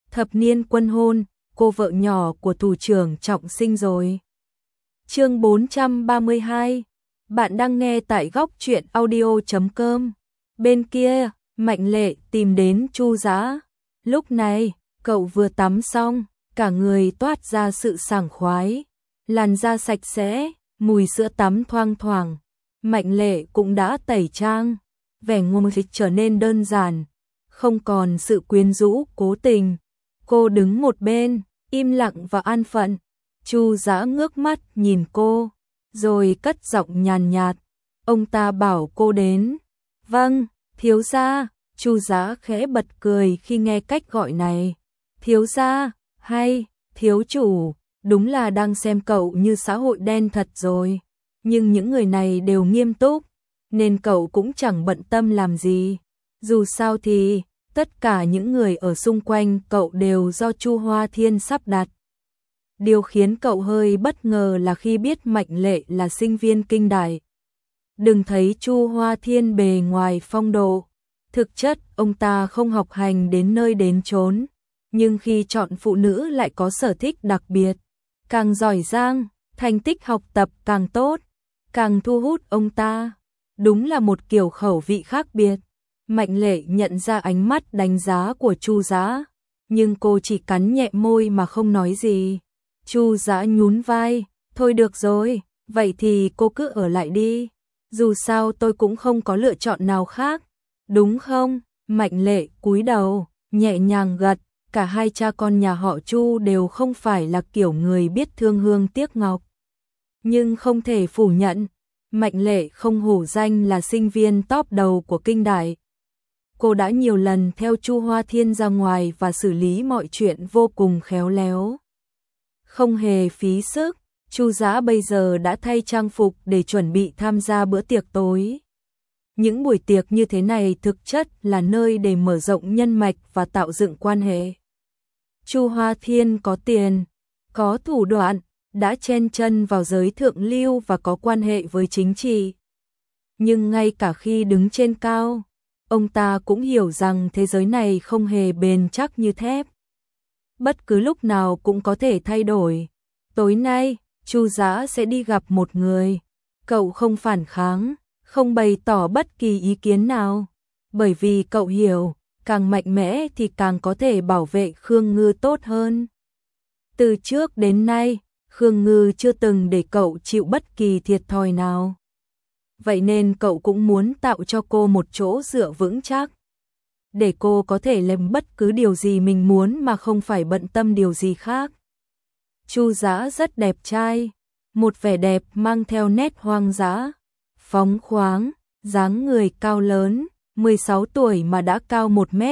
thập niên quân hôn, cô vợ nhỏ của thủ trưởng Trọng Sinh rồi. Chương 432. Bạn đang nghe tại góc truyện audio.com. Bên kia, Mạnh Lệ tìm đến Chu Dã. Lúc này, cậu vừa tắm xong, cả người toát ra sự sảng khoái, làn da sạch sẽ, mùi sữa tắm thoang thoảng. Mạnh Lệ cũng đã tẩy trang, vẻ ngôn dịch trở nên đơn giản, không còn sự quyến rũ cố tình. Cô đứng một bên, im lặng và an phận. Chu Dã ngước mắt nhìn cô, rồi cất giọng nhàn nhạt. Ông ta bảo cô đến. Vâng, thiếu gia. Chu Dã khẽ bật cười khi nghe cách gọi này. Thiếu gia, hay, thiếu chủ, đúng là đang xem cậu như xã hội đen thật rồi. Nhưng những người này đều nghiêm túc, nên cậu cũng chẳng bận tâm làm gì. Dù sao thì, tất cả những người ở xung quanh cậu đều do Chu Hoa Thiên sắp đặt. Điều khiến cậu hơi bất ngờ là khi biết Mạnh Lệ là sinh viên kinh đại. Đừng thấy Chu Hoa Thiên bề ngoài phong độ, thực chất ông ta không học hành đến nơi đến chốn, nhưng khi chọn phụ nữ lại có sở thích đặc biệt, càng giỏi giang, thành tích học tập càng tốt, càng thu hút ông ta. Đúng là một kiểu khẩu vị khác biệt. Mạnh Lệ nhận ra ánh mắt đánh giá của Chu Dã, nhưng cô chỉ cắn nhẹ môi mà không nói gì. Chu Dã nhún vai, thôi được rồi, vậy thì cô cứ ở lại đi. Dù sao tôi cũng không có lựa chọn nào khác, đúng không? Mạnh Lệ cúi đầu, nhẹ nhàng gật, cả hai cha con nhà họ Chu đều không phải là kiểu người biết thương hương tiếc ngọc. Nhưng không thể phủ nhận, Mạnh Lệ không hổ danh là sinh viên top đầu của kinh đại. Cô đã nhiều lần theo Chu Hoa Thiên ra ngoài và xử lý mọi chuyện vô cùng khéo léo. Không hề phí sức, Chu Dã bây giờ đã thay trang phục để chuẩn bị tham gia bữa tiệc tối. Những buổi tiệc như thế này thực chất là nơi để mở rộng nhân mạch và tạo dựng quan hệ. Chu Hoa Thiên có tiền, có thủ đoạn, đã chen chân vào giới thượng lưu và có quan hệ với chính trị. Nhưng ngay cả khi đứng trên cao, ông ta cũng hiểu rằng thế giới này không hề bền chắc như thép. Bất cứ lúc nào cũng có thể thay đổi. Tối nay, Chu Dã sẽ đi gặp một người. Cậu không phản kháng, không bày tỏ bất kỳ ý kiến nào. Bởi vì cậu hiểu, càng mạnh mẽ thì càng có thể bảo vệ Khương Ngư tốt hơn. Từ trước đến nay, Khương Ngư chưa từng để cậu chịu bất kỳ thiệt thòi nào. Vậy nên cậu cũng muốn tạo cho cô một chỗ dựa vững chắc, để cô có thể làm bất cứ điều gì mình muốn mà không phải bận tâm điều gì khác. Chu Dã rất đẹp trai, một vẻ đẹp mang theo nét hoang dã, phóng khoáng, dáng người cao lớn, 16 tuổi mà đã cao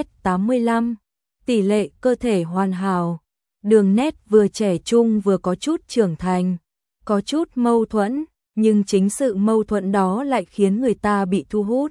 1m85, tỷ lệ cơ thể hoàn hảo, đường nét vừa trẻ trung vừa có chút trưởng thành, có chút mâu thuẫn, nhưng chính sự mâu thuẫn đó lại khiến người ta bị thu hút.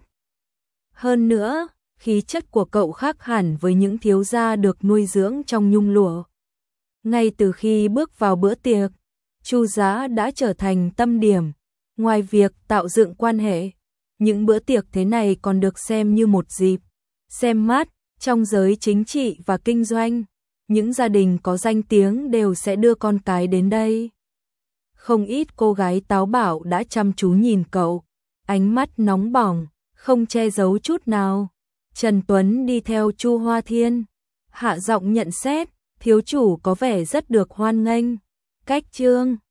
Hơn nữa, khí chất của cậu khác hẳn với những thiếu gia được nuôi dưỡng trong nhung lụa. Ngay từ khi bước vào bữa tiệc, Chu Dã đã trở thành tâm điểm. Ngoài việc tạo dựng quan hệ, những bữa tiệc thế này còn được xem như một dịp xem mắt trong giới chính trị và kinh doanh. Những gia đình có danh tiếng đều sẽ đưa con cái đến đây. Không ít cô gái táo bạo đã chăm chú nhìn cậu, ánh mắt nóng bỏng, không che giấu chút nào. Trần Tuấn đi theo Chu Hoa Thiên, hạ giọng nhận xét, thiếu chủ có vẻ rất được hoan nghênh. Cách chương